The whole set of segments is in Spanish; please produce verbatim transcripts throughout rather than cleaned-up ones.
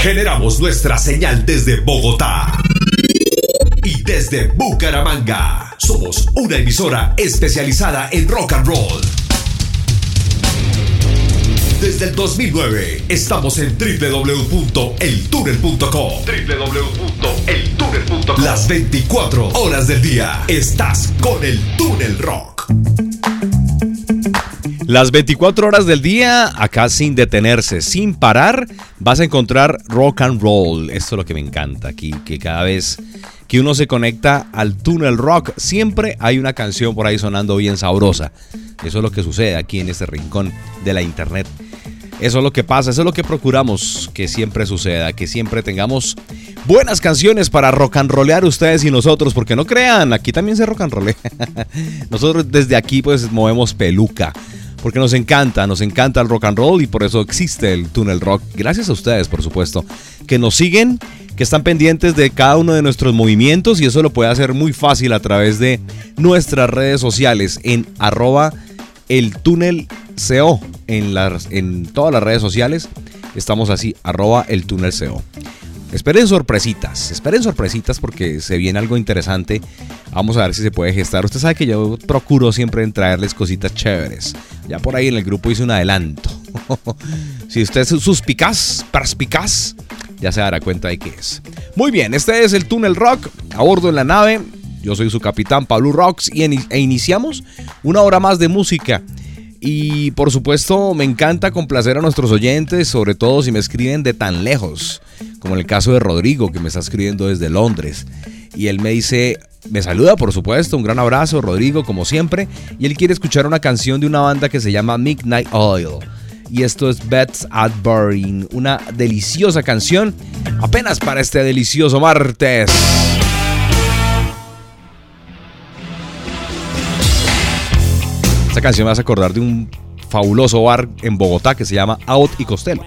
Generamos nuestra señal desde Bogotá y desde Bucaramanga. Somos una emisora especializada en rock and roll. Desde el dos mil nueve estamos en doble u doble u doble u punto el túnel punto com. doble u doble u doble u punto el túnel punto com. Las veinticuatro horas del día estás con el Túnel Rock. Las veinticuatro horas del día, acá sin detenerse, sin parar, vas a encontrar rock and roll. Esto es lo que me encanta aquí, que cada vez que uno se conecta al Túnel Rock, siempre hay una canción por ahí sonando bien sabrosa. Eso es lo que sucede aquí en este rincón de la internet. Eso es lo que pasa, eso es lo que procuramos que siempre suceda, que siempre tengamos buenas canciones para rock and rollear ustedes y nosotros, porque no crean, aquí también se rock and rollea. Nosotros desde aquí pues movemos peluca, porque nos encanta, nos encanta el rock and roll y por eso existe el Túnel Rock. Gracias a ustedes, por supuesto, que nos siguen, que están pendientes de cada uno de nuestros movimientos, y eso lo puede hacer muy fácil a través de nuestras redes sociales en arroba el túnel co. En, las, en todas las redes sociales estamos así, arroba el túnel co. Esperen sorpresitas, esperen sorpresitas porque se viene algo interesante. Vamos a ver si se puede gestar. Usted sabe que yo procuro siempre en traerles cositas chéveres. Ya por ahí en el grupo hice un adelanto. Si usted es suspicaz, perspicaz, ya se dará cuenta de qué es. Muy bien, este es el Túnel Rock, a bordo en la nave. Yo soy su capitán, Pablo Rocks, y en, e iniciamos una hora más de música. Y por supuesto me encanta complacer a nuestros oyentes, sobre todo si me escriben de tan lejos, como en el caso de Rodrigo, que me está escribiendo desde Londres. Y él me dice, me saluda por supuesto, un gran abrazo Rodrigo, como siempre. Y él quiere escuchar una canción de una banda que se llama Midnight Oil. Y esto es Beds at Burning, una deliciosa canción, apenas para este delicioso martes. Esta canción me hace acordar de un fabuloso bar en Bogotá que se llama Out y Costello.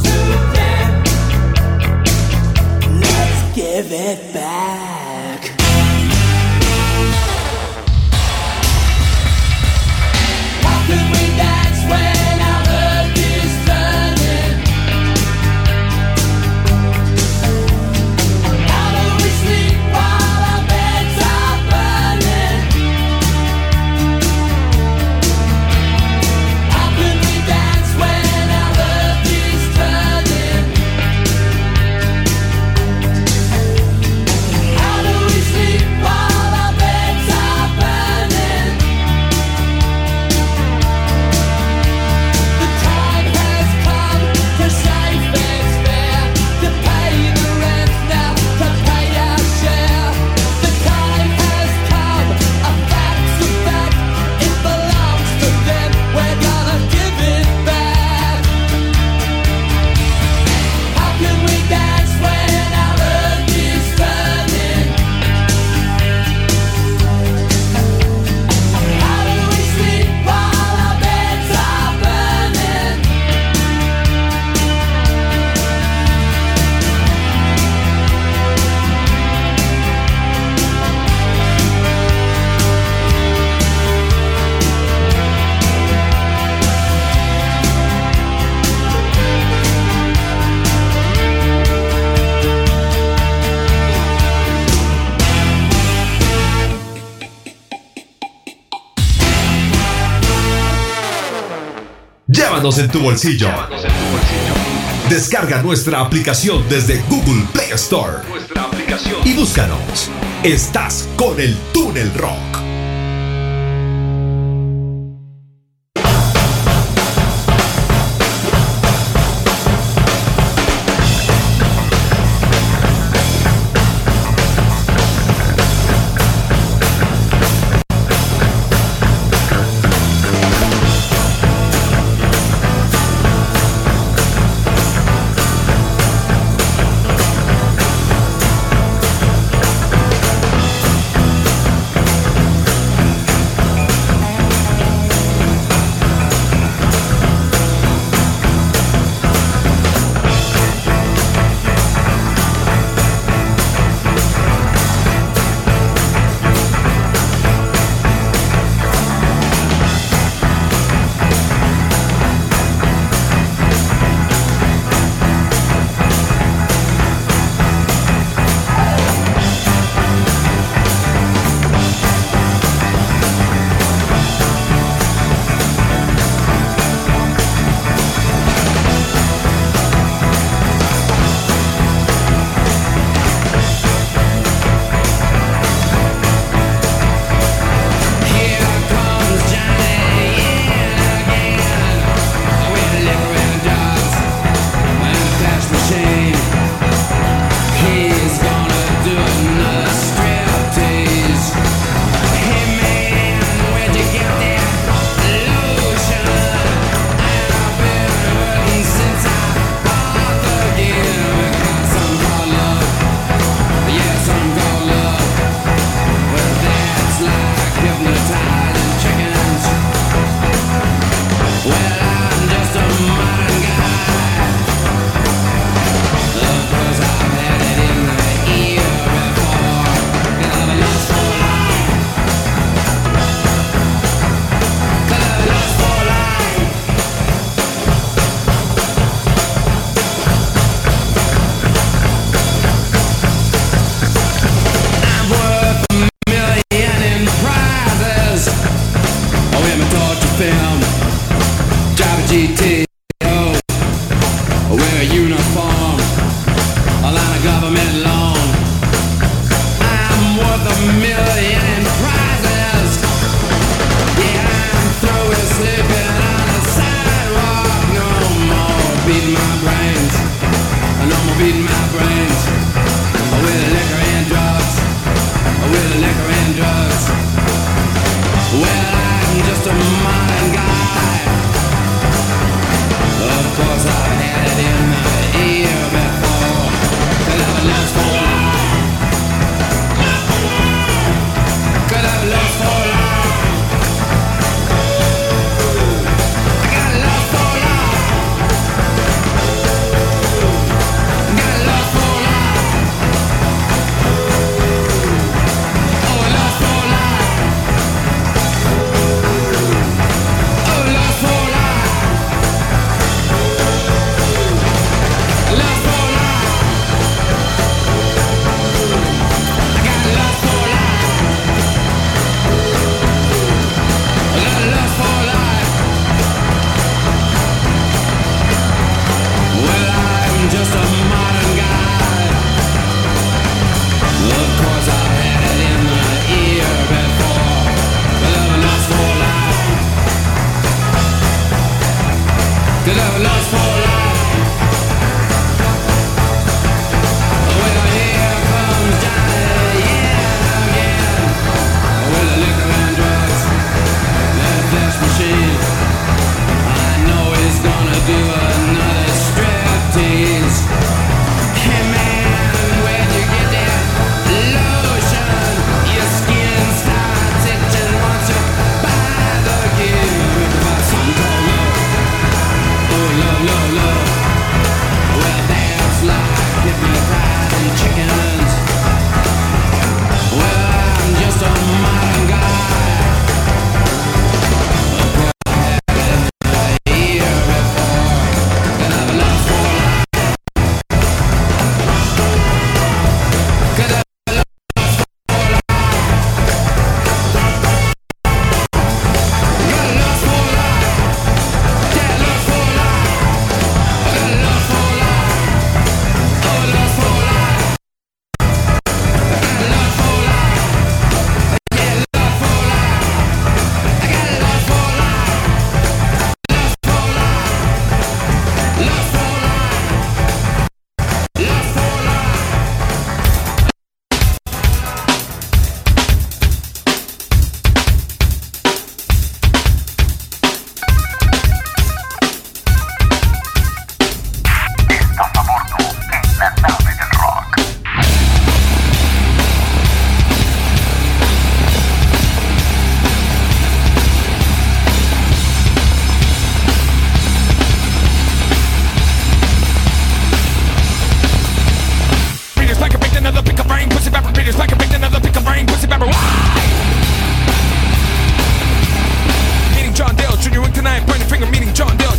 Give it back. Llévanos en tu bolsillo. Descarga nuestra aplicación desde Google Play Store. Nuestra aplicación. Y búscanos. Estás con el Túnel Rock.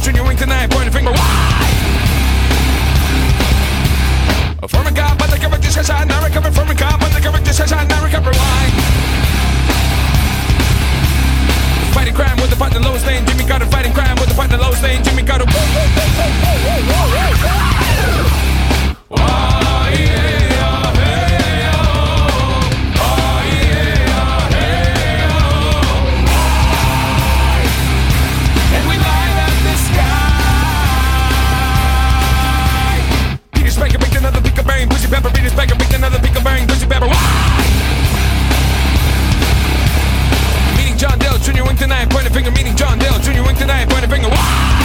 Junior wink tonight, point a finger. Why? From a god, but the cover this has not recovered. From a god, but the cover this has not recovered. Why? Fighting crime with the partner lowest lane. Jimmy Carter fighting crime with the partner lowest lane. Jimmy Carter. Oh yeah, hey, oh. Oh yeah, hey, oh. And we light up the sky. Peter Spiker picked another pick of brain. Pussy Pepper. Peter Spiker picked another pick of brain. Pussy Pepper. Why? John Dale Junior wink tonight, point a finger. Meeting John Dale Junior wink tonight, point a finger. Why?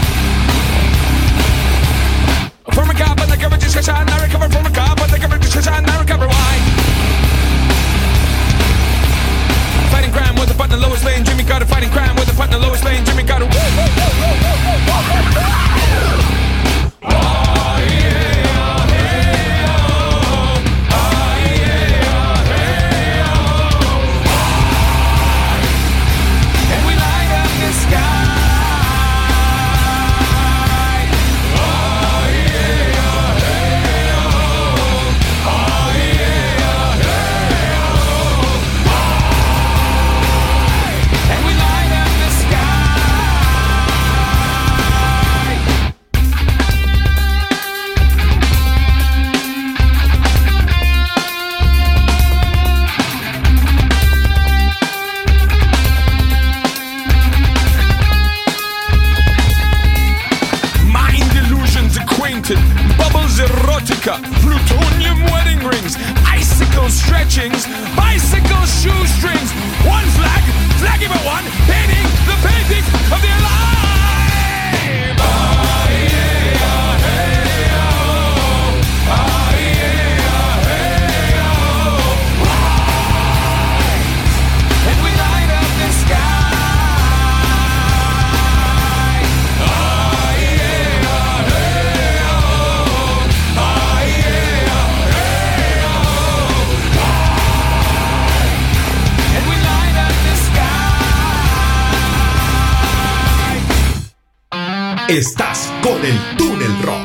From a god, but the cover just has not recover. From a god, but the cover just has not recover. Why? Fighting crime with the partner lowest lane. Jimmy Carter fighting crime with the partner lowest lane. Jimmy Carter. Oh yeah. Bubbles erotica, plutonium wedding rings, icicle stretchings, bicycle shoestrings. One flag, flaggy but one, painting the painting of their life. Ah, yeah, ah, hey, oh. Ah, yeah, ah, hey, oh. Why? And we light up the sky. Estás con el Túnel Rock.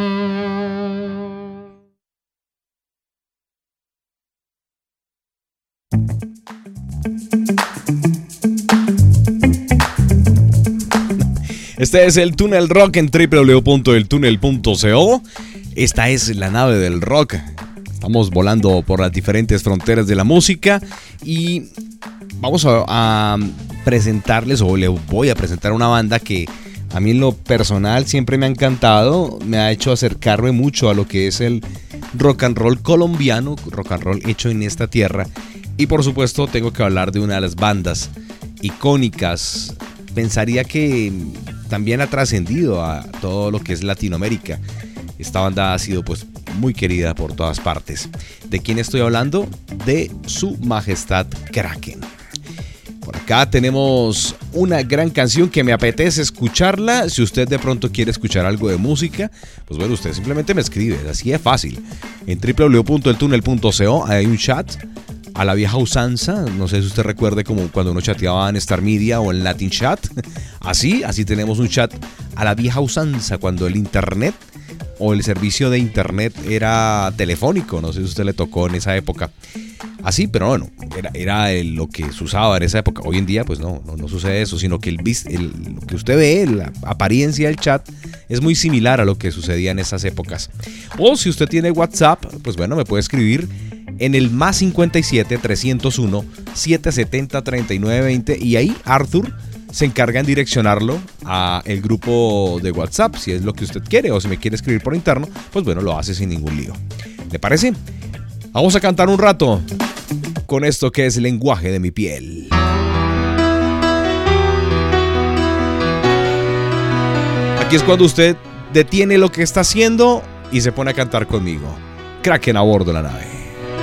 Este es el Túnel Rock en doble u doble u doble u punto el túnel punto co. Esta es la nave del rock. Estamos volando por las diferentes fronteras de la música y vamos a, a presentarles, o les voy a presentar una banda que a mí en lo personal siempre me ha encantado, me ha hecho acercarme mucho a lo que es el rock and roll colombiano, rock and roll hecho en esta tierra. Y por supuesto tengo que hablar de una de las bandas icónicas, pensaría que también ha trascendido a todo lo que es Latinoamérica. Esta banda ha sido pues muy querida por todas partes. ¿De quién estoy hablando? De Su Majestad Kraken. Por acá tenemos una gran canción que me apetece escucharla. Si usted de pronto quiere escuchar algo de música, pues bueno, usted simplemente me escribe, así es fácil. En doble u doble u doble u punto el túnel punto co hay un chat a la vieja usanza. No sé si usted recuerde como cuando uno chateaba en Star Media o en Latin Chat. Así, así tenemos un chat a la vieja usanza cuando el internet o el servicio de internet era telefónico. No sé si a usted le tocó en esa época. Así, pero bueno, era, era el, lo que se usaba en esa época. Hoy en día, pues no, no, no sucede eso, sino que el, el, lo que usted ve, la apariencia del chat, es muy similar a lo que sucedía en esas épocas. O si usted tiene WhatsApp, pues bueno, me puede escribir en el más cincuenta y siete, trescientos uno, setecientos setenta, treinta y nueve veinte y ahí Arthur se encarga en direccionarlo a el grupo de WhatsApp, si es lo que usted quiere, o si me quiere escribir por interno, pues bueno, lo hace sin ningún lío. ¿Le parece? Vamos a cantar un rato con esto que es Lenguaje de mi piel. Aquí es cuando usted detiene lo que está haciendo y se pone a cantar conmigo. Kraken a bordo de la nave.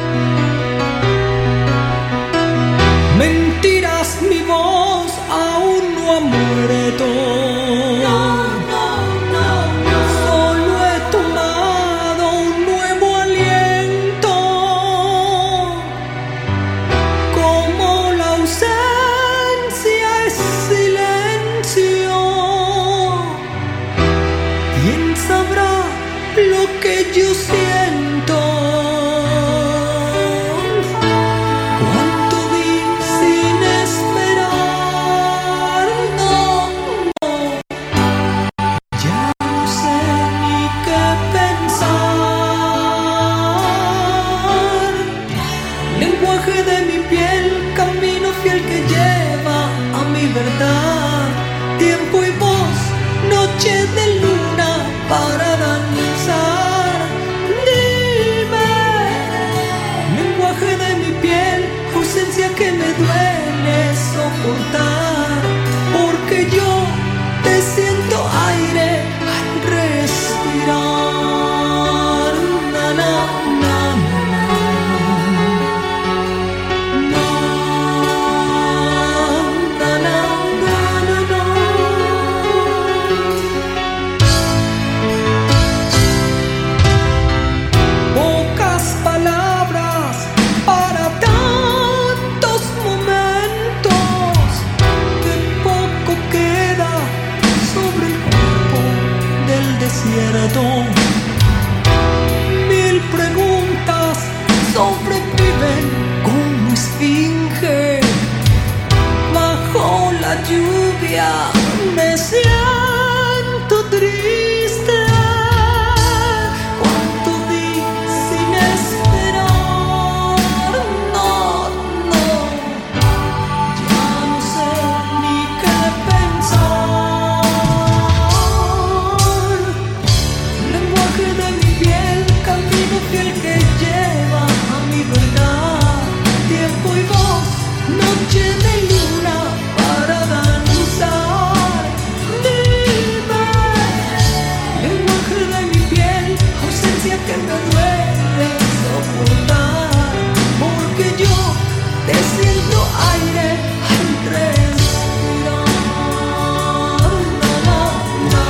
Mentiras, mi voz aún no ha muerto. No, no, no, no. Solo he tomado un nuevo aliento. Como la ausencia es silencio. tiempo y voz, noche de luna para danzar. Dime, lenguaje de mi piel, ausencia que me duele soportar, porque yo te siento aire al respirar. Na, na, na, mil preguntas sobreviven como esfinge. Bajo la lluvia me siento triste. Cuánto di sin esperar. No, no, ya no sé ni qué pensar. De mi piel, camino fiel que lleva a mi verdad. Tiempo y voz, noche de luna para danzar. Dime, lenguaje de mi piel, ausencia que me duele soportar, porque yo te siento aire al respirar. Na, na, na,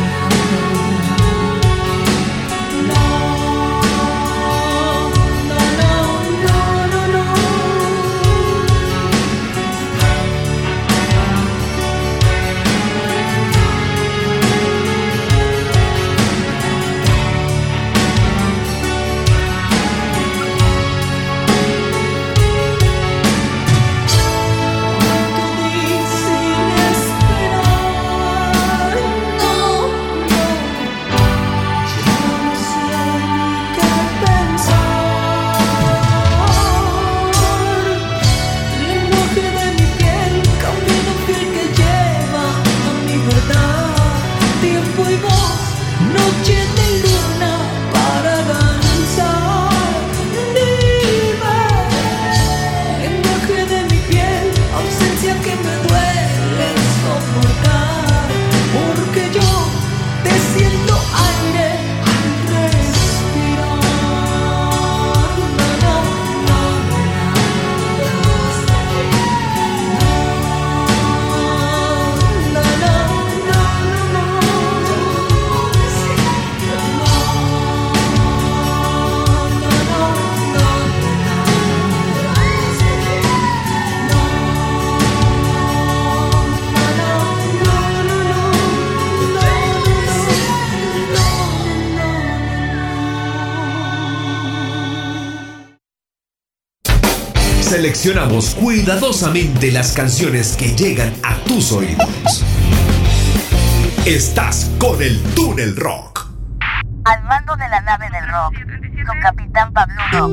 Seleccionamos cuidadosamente las canciones que llegan a tus oídos. Estás con el Túnel Rock. Al mando de la nave del rock, su capitán Pablo Rock.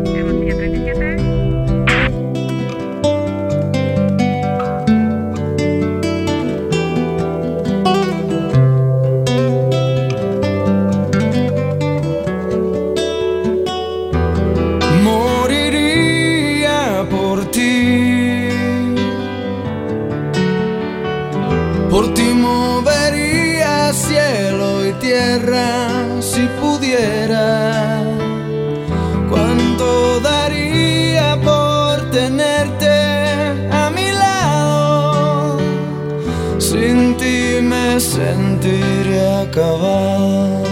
Por ti movería cielo y tierra si pudiera. Cuánto daría por tenerte a mi lado. Sin ti me sentiré acabar.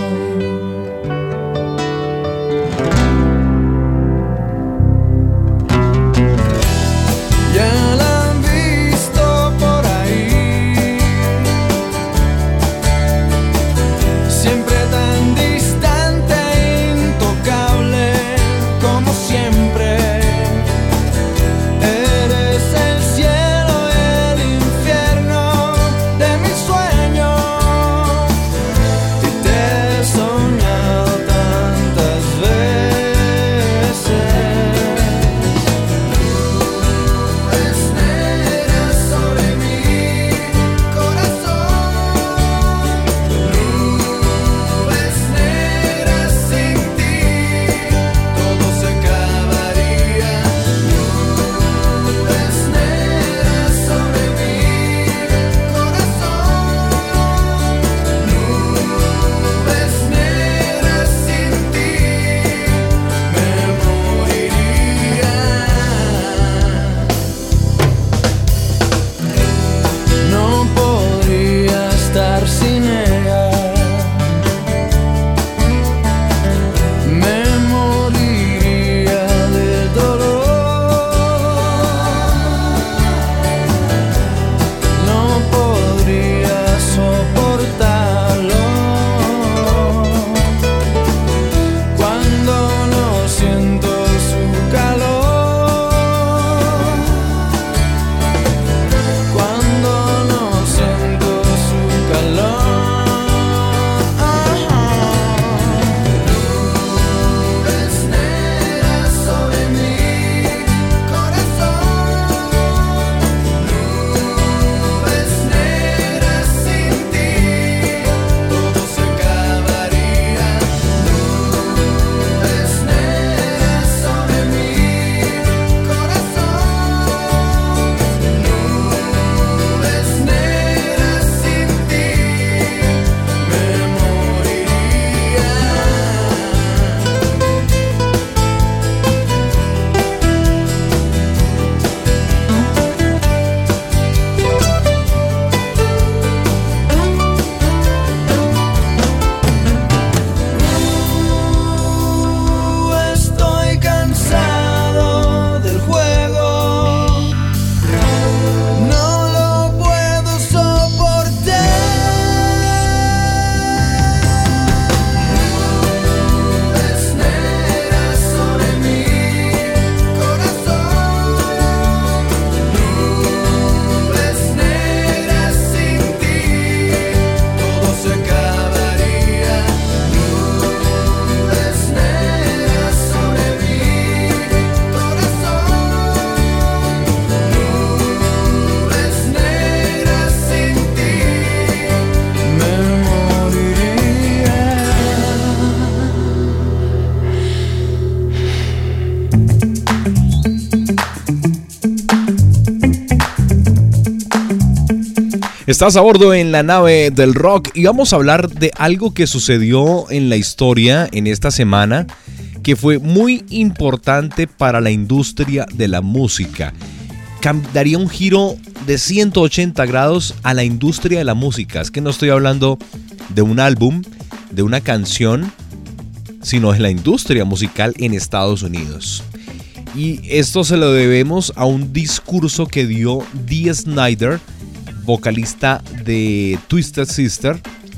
Estás a bordo en la nave del rock y vamos a hablar de algo que sucedió en la historia en esta semana que fue muy importante para la industria de la música. Daría un giro de ciento ochenta grados a la industria de la música. Es que no estoy hablando de un álbum, de una canción, sino de la industria musical en Estados Unidos. Y esto se lo debemos a un discurso que dio Dee Snider, vocalista de Twisted Sister,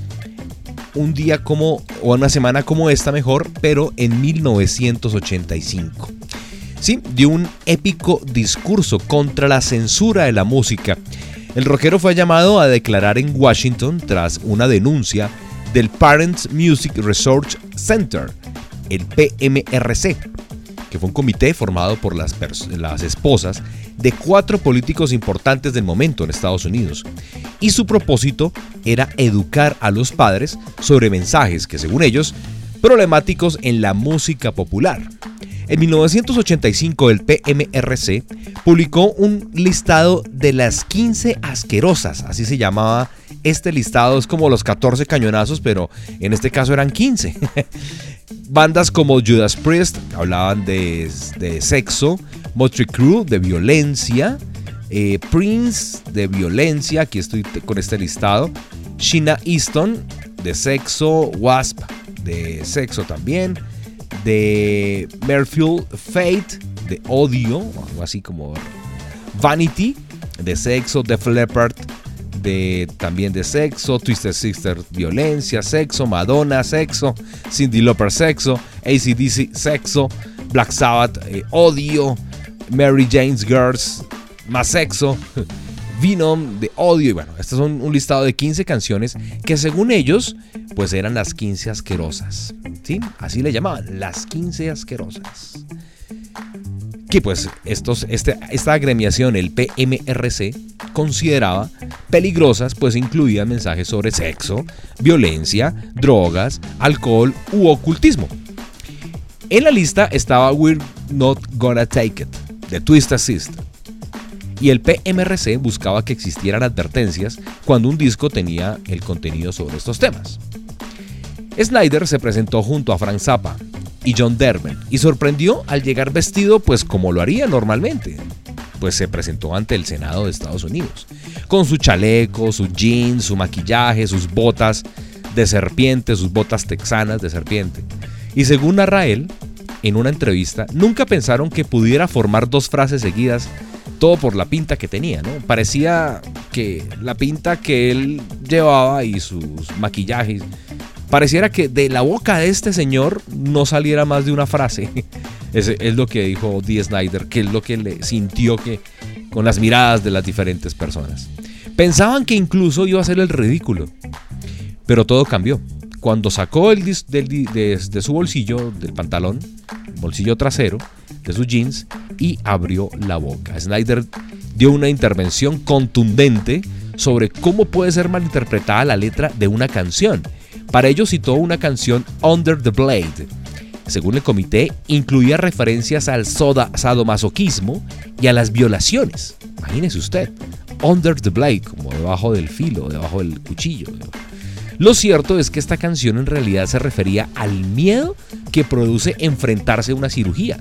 un día como, o una semana como esta mejor, pero en mil novecientos ochenta y cinco. Sí, dio un épico discurso contra la censura de la música. El rockero fue llamado a declarar en Washington tras una denuncia del Parents Music Research Center, el P M R C, que fue un comité formado por las, las esposas de cuatro políticos importantes del momento en Estados Unidos. Y su propósito era educar a los padres sobre mensajes que, según ellos, problemáticos en la música popular. En mil novecientos ochenta y cinco el P M R C publicó un listado de las quince asquerosas, así se llamaba este listado. Es como los catorce cañonazos, pero en este caso eran quince. Bandas como Judas Priest hablaban de, de sexo, Motley Crue de violencia, eh, Prince de violencia, aquí estoy con este listado, Sheena Easton de sexo, Wasp de sexo también, de Mercyful Fate de odio, algo así como Vanity de sexo, Def Leppard de también de sexo, Twisted Sister violencia, sexo, Madonna sexo, Cyndi Lauper sexo, A C D C sexo, Black Sabbath eh, odio, Mary Jane's Girls más sexo, Venom de odio. Y bueno, este son un listado de quince canciones que según ellos pues eran las quince asquerosas, ¿sí? Así le llamaban, las quince asquerosas. Que pues estos, este, esta agremiación, el P M R C, consideraba peligrosas, pues incluían mensajes sobre sexo, violencia, drogas, alcohol u ocultismo. En la lista estaba We're Not Gonna Take It, de Twisted Sister. Y el P M R C buscaba que existieran advertencias cuando un disco tenía el contenido sobre estos temas. Snider se presentó junto a Frank Zappa y John Derman y sorprendió al llegar vestido pues como lo haría normalmente. Pues se presentó ante el Senado de Estados Unidos con su chaleco, su jeans, su maquillaje, sus botas de serpiente, sus botas texanas de serpiente. Y según narra él, en una entrevista, nunca pensaron que pudiera formar dos frases seguidas, todo por la pinta que tenía, ¿no? Parecía que la pinta que él llevaba y sus maquillajes, pareciera que de la boca de este señor no saliera más de una frase. Ese es lo que dijo Dee Snider, que es lo que le sintió que con las miradas de las diferentes personas. Pensaban que incluso iba a ser el ridículo, pero todo cambió. Cuando sacó el dis, del, de, de su bolsillo, del pantalón, bolsillo trasero, de sus jeans, y abrió la boca. Snider dio una intervención contundente sobre cómo puede ser malinterpretada la letra de una canción. Para ello citó una canción, Under the Blade. Según el comité, incluía referencias al soda, sadomasoquismo y a las violaciones. Imagínese usted, Under the Blade, como debajo del filo, debajo del cuchillo. Lo cierto es que esta canción en realidad se refería al miedo que produce enfrentarse a una cirugía.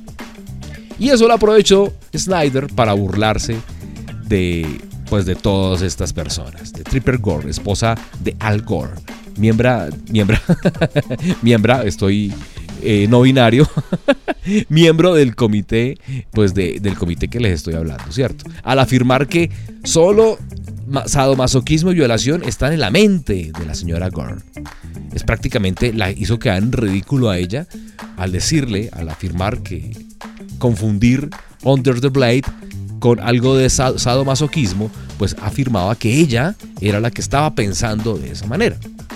Y eso lo aprovechó Snider para burlarse de, pues, de todas estas personas. De Tripper Gore, esposa de Al Gore. Miembra, miembra, miembra, estoy eh, no binario, miembro del comité, pues de, del comité que les estoy hablando, ¿cierto? Al afirmar que solo sadomasoquismo y violación están en la mente de la señora Gore. Es prácticamente la hizo quedar en ridículo a ella al decirle, al afirmar que confundir Under the Blade con algo de sadomasoquismo, pues afirmaba que ella era la que estaba pensando de esa manera.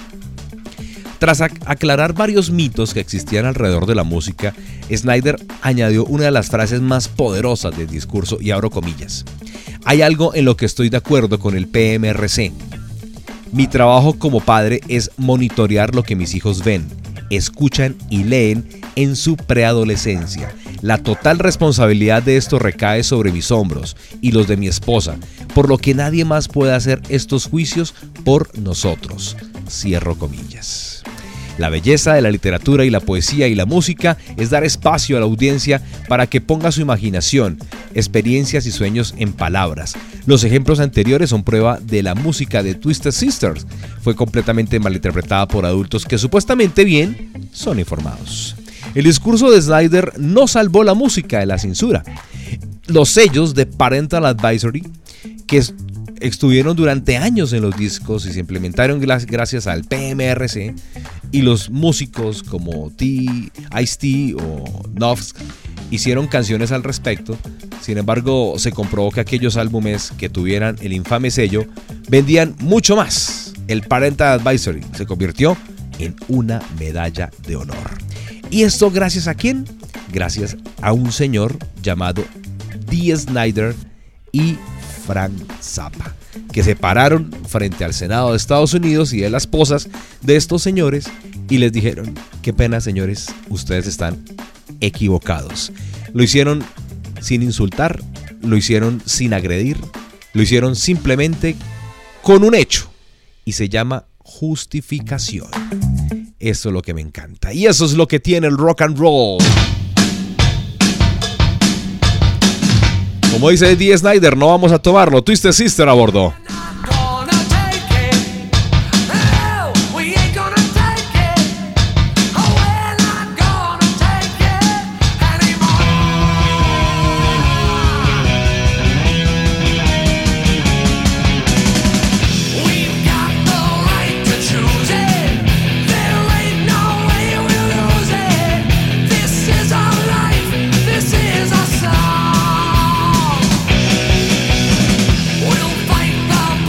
Tras aclarar varios mitos que existían alrededor de la música, Snider añadió una de las frases más poderosas del discurso, y abro comillas: hay algo en lo que estoy de acuerdo con el P M R C. Mi trabajo como padre es monitorear lo que mis hijos ven, escuchan y leen en su preadolescencia. La total responsabilidad de esto recae sobre mis hombros y los de mi esposa, por lo que nadie más puede hacer estos juicios por nosotros. Cierro comillas. La belleza de la literatura y la poesía y la música es dar espacio a la audiencia para que ponga su imaginación, experiencias y sueños en palabras. Los ejemplos anteriores son prueba de la música de Twisted Sisters. Fue completamente malinterpretada por adultos que supuestamente bien son informados. El discurso de Snyder no salvó la música de la censura. Los sellos de Parental Advisory, que estuvieron durante años en los discos y se implementaron gracias al P M R C, y los músicos como T, Ice-T o Nuffs hicieron canciones al respecto. Sin embargo, se comprobó que aquellos álbumes que tuvieran el infame sello vendían mucho más. El Parental Advisory se convirtió en una medalla de honor. ¿Y esto gracias a quién? Gracias a un señor llamado Dee Snider y Frank Zappa, que se pararon frente al Senado de Estados Unidos y de las esposas de estos señores y les dijeron: qué pena, señores, ustedes están equivocados. Lo hicieron sin insultar, lo hicieron sin agredir, lo hicieron simplemente con un hecho y se llama justificación. Eso es lo que me encanta y eso es lo que tiene el rock and roll. Como dice Dee Snider, no vamos a tomarlo. Twisted Sister a bordo. We'll fight the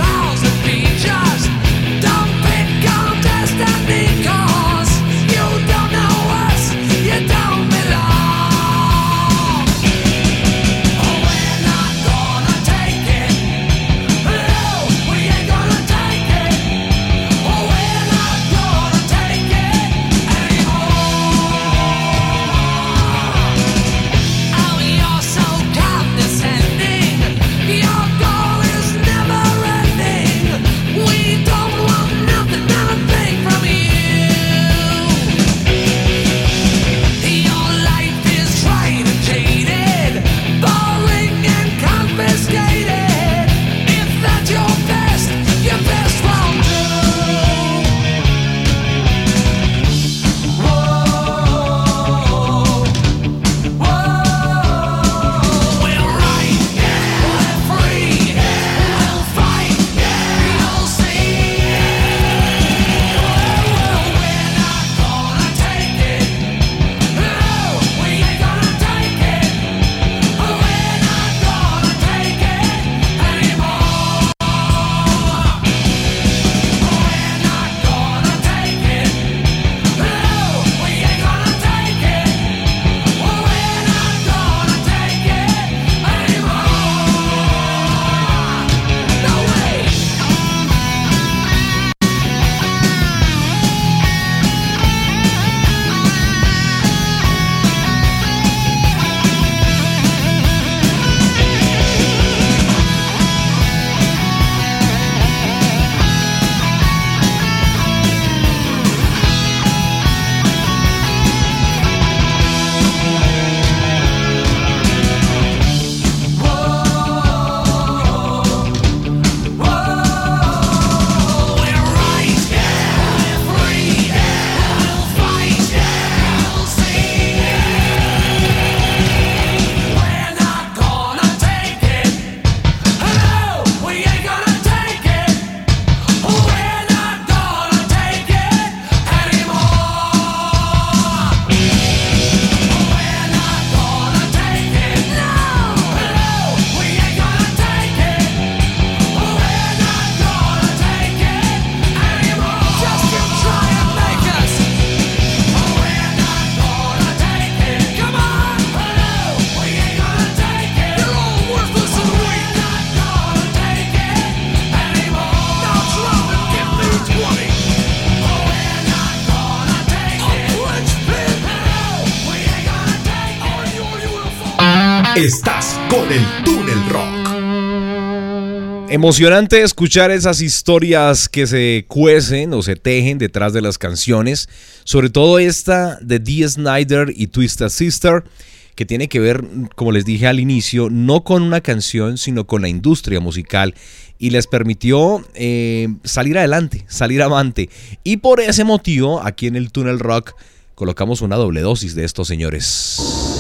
Estás con el Túnel Rock. Emocionante escuchar esas historias que se cuecen o se tejen detrás de las canciones, sobre todo esta de Dee Snider y Twisted Sister, que tiene que ver, como les dije al inicio, no con una canción, sino con la industria musical, y les permitió eh, salir adelante, salir avante. Y por ese motivo, aquí en el Túnel Rock, colocamos una doble dosis de estos señores.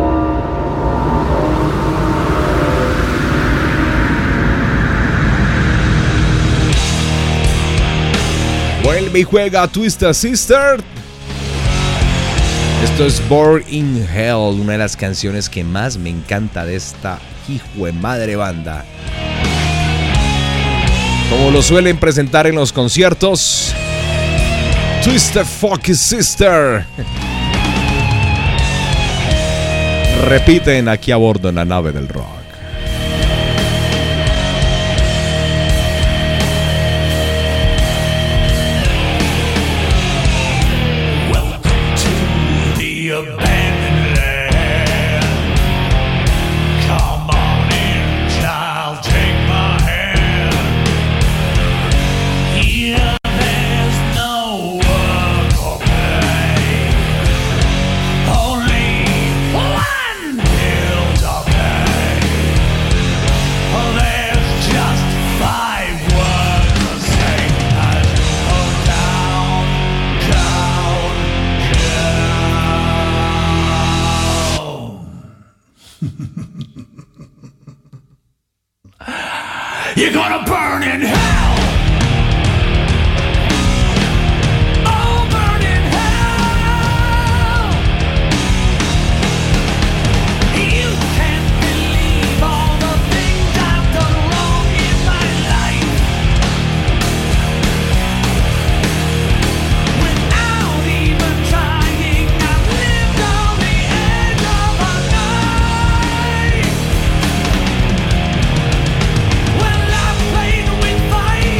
Vuelve y juega Twisted Sister. Esto es Born in Hell, una de las canciones que más me encanta de esta hijo de madre banda. Como lo suelen presentar en los conciertos, Twisted Fucking Sister. Repiten aquí a bordo en la nave del rock. Abandoned land. Come on in, child, take my hand. Here there's no work or play, only one bill to pay. Oh, there's just five words to say. Oh, down, down, you're gonna burn in hell. Oh, burn in hell. You can't believe all the things I've done wrong in my life. Without even trying, I've lived on the edge of a knife. Well, I played with fire.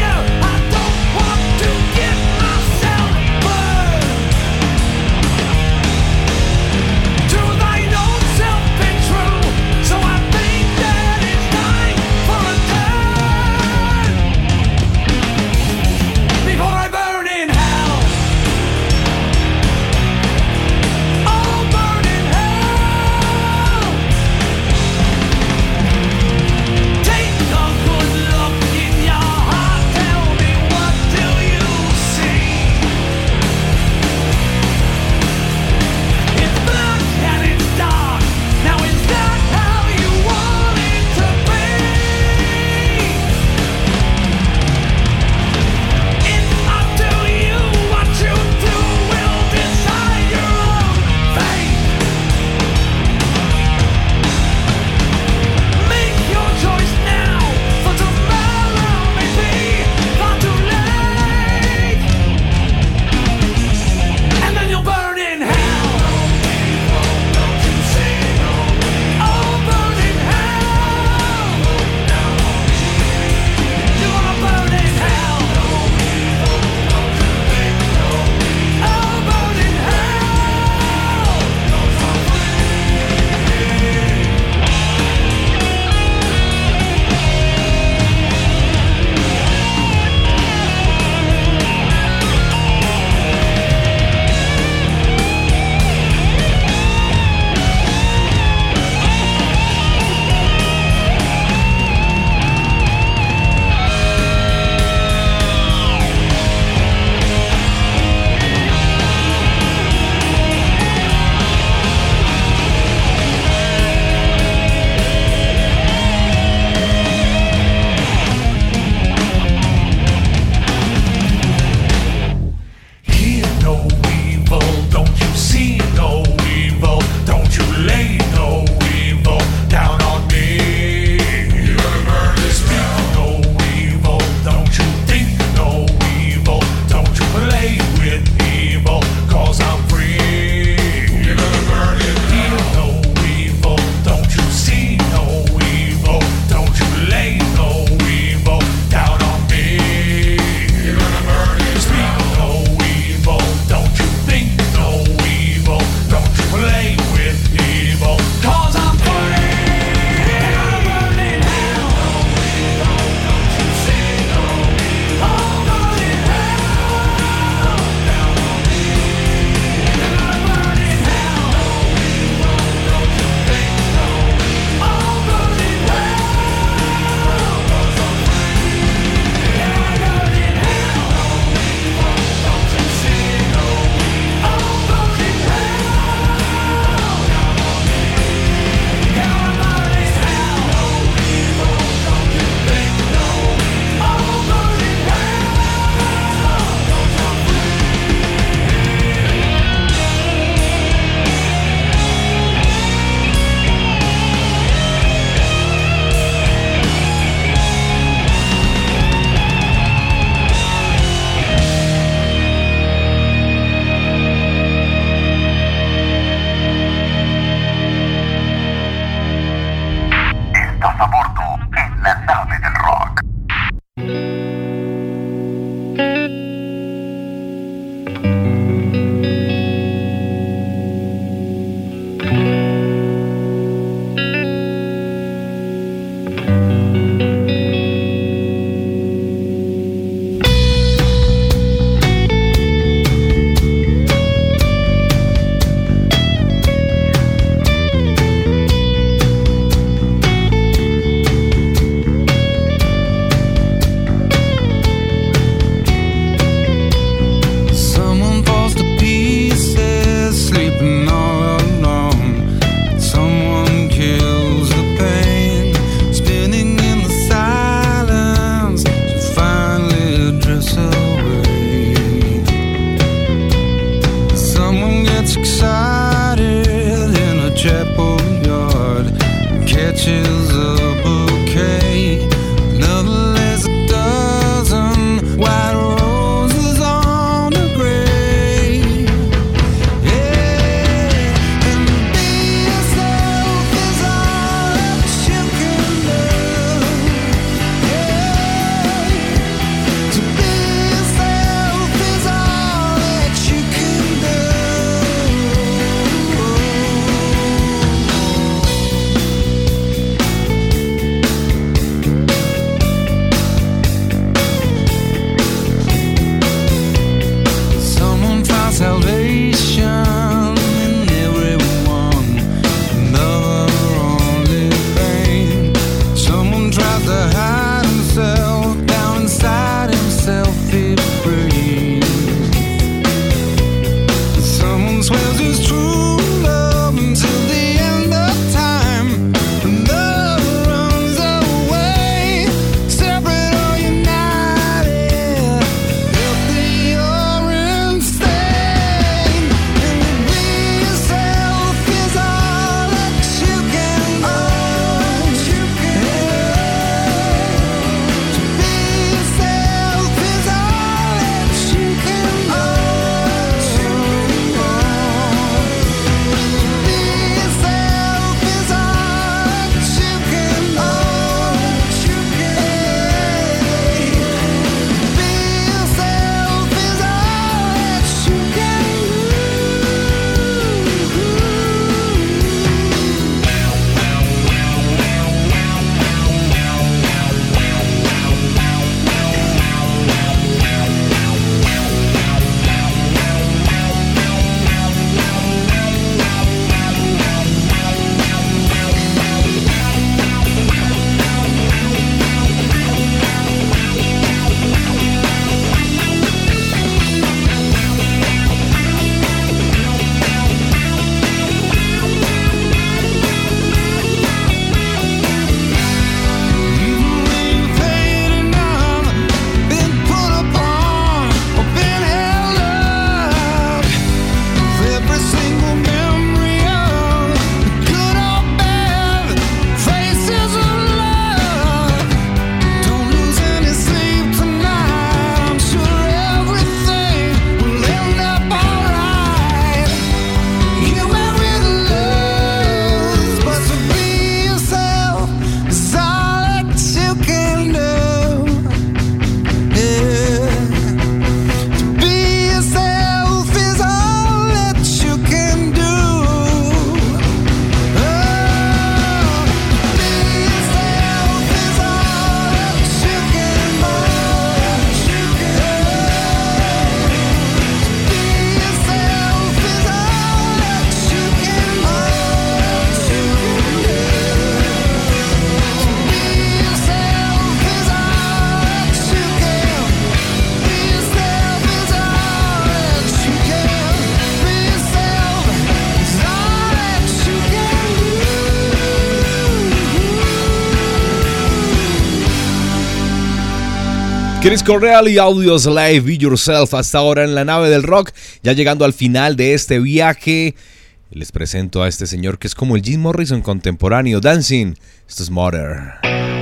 Chris Correal y Audio Slave, Be Yourself, hasta ahora en la nave del rock. Ya llegando al final de este viaje, les presento a este señor que es como el Jim Morrison contemporáneo, Dancing. Esto es Mother.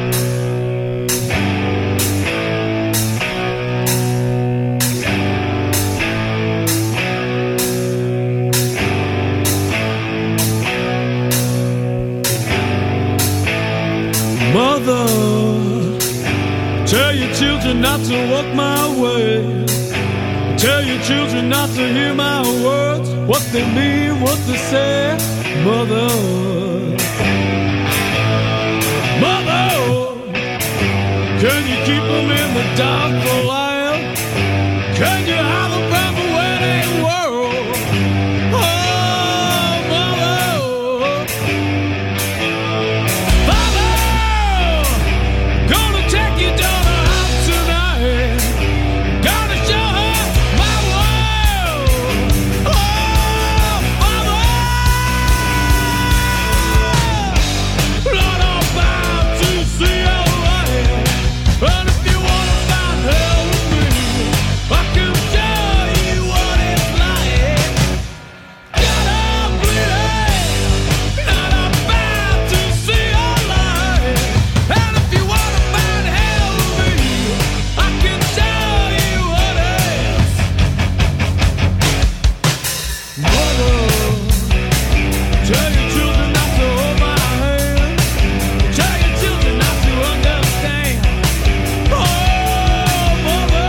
Mother, tell your children not to walk my way. Tell your children not to hear my words, what they mean, what they say. Mother, Mother, can you keep them in the dark for a while? Can you hide them from the wedding world? Oh, Mother, Father, gonna take your daughter out tonight. Gonna show her my world. Oh, Father, Lord, I'm bound to see your light. And if you wanna find hell with me, I can show you what it's like. Gotta bleed, not about to see your light. And if you wanna find hell with me, I can show you what it's. Mother, tell your children not to hold my hand. Tell your children not to understand. Oh, Mother,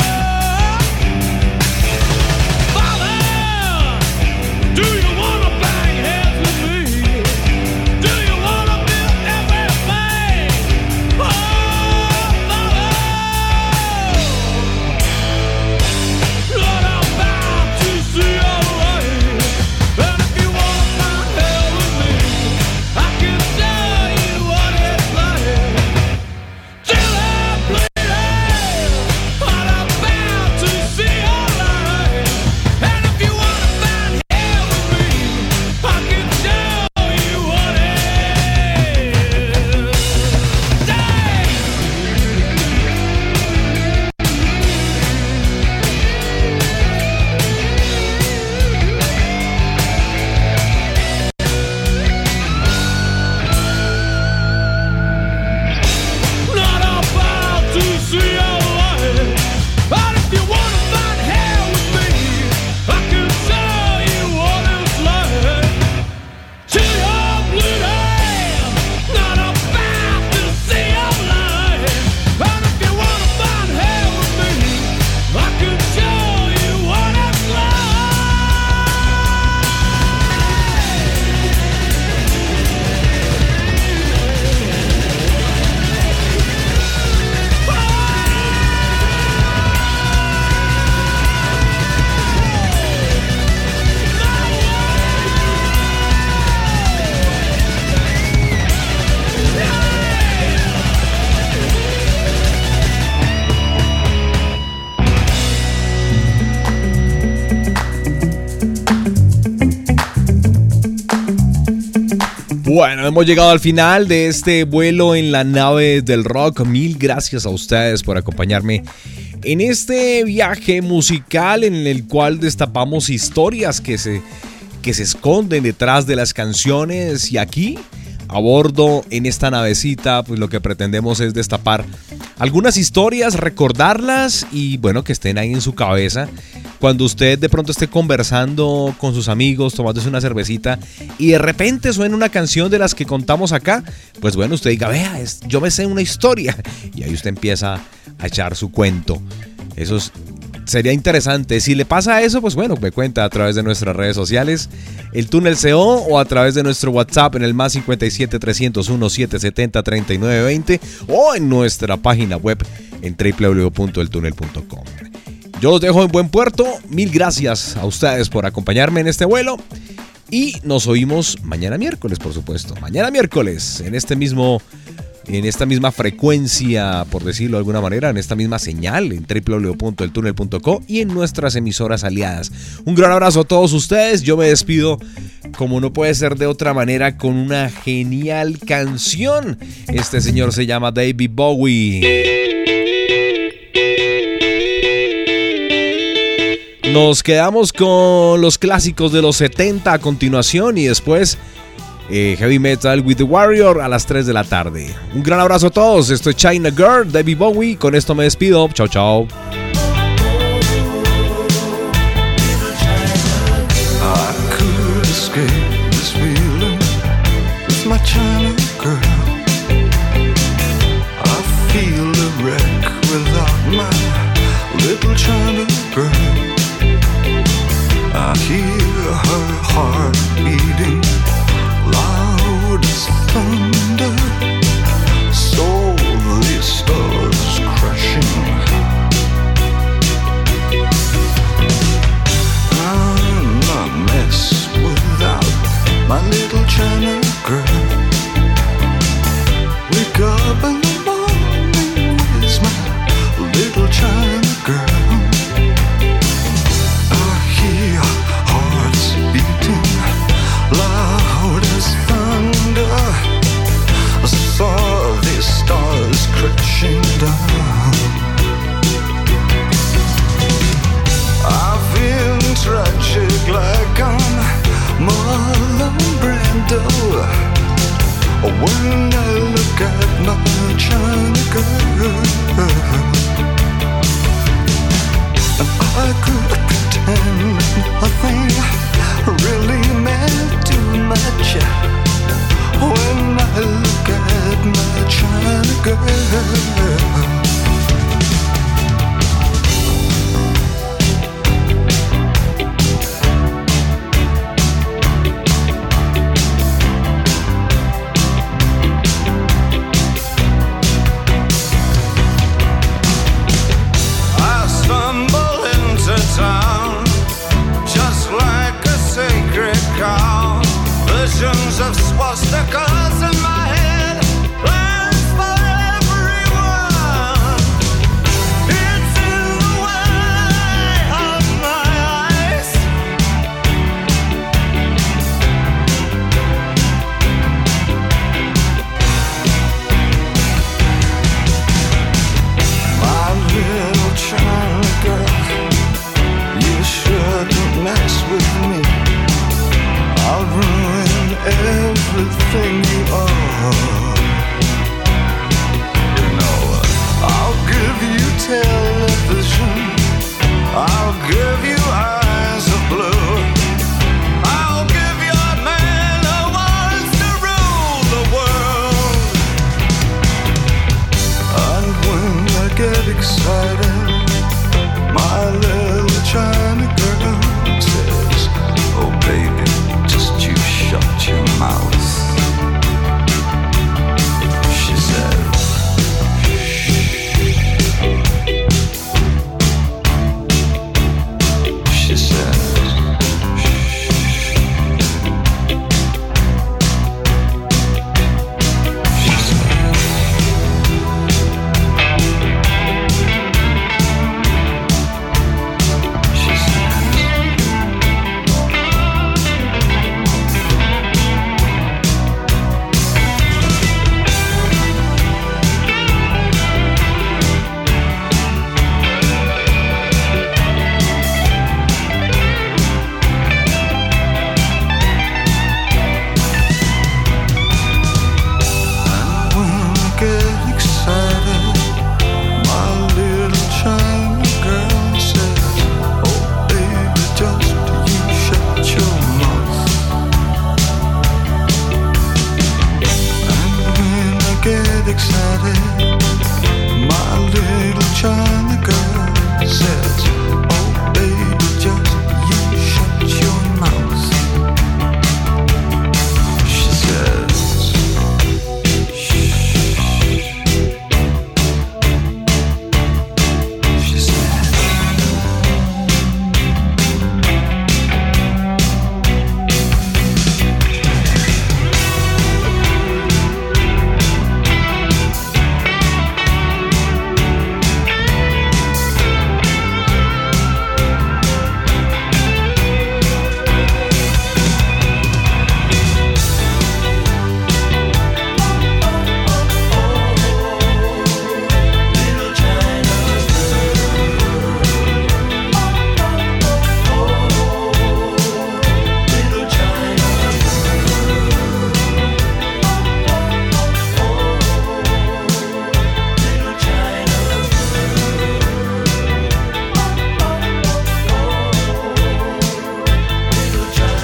Father, do you wanna bang heads with me? Do you wanna build everything? Oh, Father, Lord, I'm bound to see your light. And if you wanna find hell with me, I can show you what it's like. Till I'm bleeding, but I'm bound to see your light. And if you wanna find hell with me, I can show you what it is. Dang! Not about to see your light. But if you wanna find hell with me, I can show you what it's like. Till you're bleeding, not about to see your light. But if you wanna find hell with me, I can show you what it's Bueno, hemos llegado al final de este vuelo en la nave del rock. Mil gracias a ustedes por acompañarme en este viaje musical en el cual destapamos historias que se, que se esconden detrás de las canciones. Y aquí, a bordo en esta navecita, pues lo que pretendemos es destapar algunas historias, recordarlas y bueno, que estén ahí en su cabeza. Cuando usted de pronto esté conversando con sus amigos, tomándose una cervecita y de repente suena una canción de las que contamos acá, pues bueno, usted diga, vea, es, yo me sé una historia. Y ahí usted empieza a echar su cuento. Eso es, sería interesante. Si le pasa eso, pues bueno, me cuenta a través de nuestras redes sociales, el Túnel C O, o a través de nuestro WhatsApp en el más cincuenta y siete, trescientos uno, setecientos setenta, treinta y nueve veinte o en nuestra página web en doble u doble u doble u punto el túnel punto com. Yo os dejo en buen puerto. Mil gracias a ustedes por acompañarme en este vuelo. Y nos oímos mañana miércoles, por supuesto. Mañana miércoles, en este mismo, en esta misma frecuencia, por decirlo de alguna manera, en esta misma señal, en doble u doble u doble u punto el túnel punto com y en nuestras emisoras aliadas. Un gran abrazo a todos ustedes. Yo me despido, como no puede ser de otra manera, con una genial canción. Este señor se llama David Bowie. Nos quedamos con los clásicos de los setenta a continuación y después eh, Heavy Metal with the Warrior a las tres de la tarde. Un gran abrazo a todos. Esto es China Girl, David Bowie. Con esto me despido. Chao, chao. My China girl, I feel a wreck without my little China girl. I hear her heart beating loud as thunder, slowly stars crashing. I'm a mess without my little China girl. Wake up in the morning, where's my little China girl? I hear hearts beating loud as thunder. I saw these stars crashing down. I feel tragic like I'm Marlon Brando when I look at my China girl. I could pretend nothing really meant too much when I look at my China girl. Visions of swastikas in my head, plans for everyone.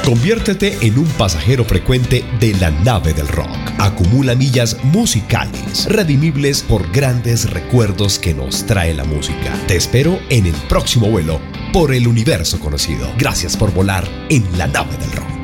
Conviértete en un pasajero frecuente de la nave del rock. Acumula millas musicales, redimibles por grandes recuerdos que nos trae la música. Te espero en el próximo vuelo por el universo conocido. Gracias por volar en la nave del rock.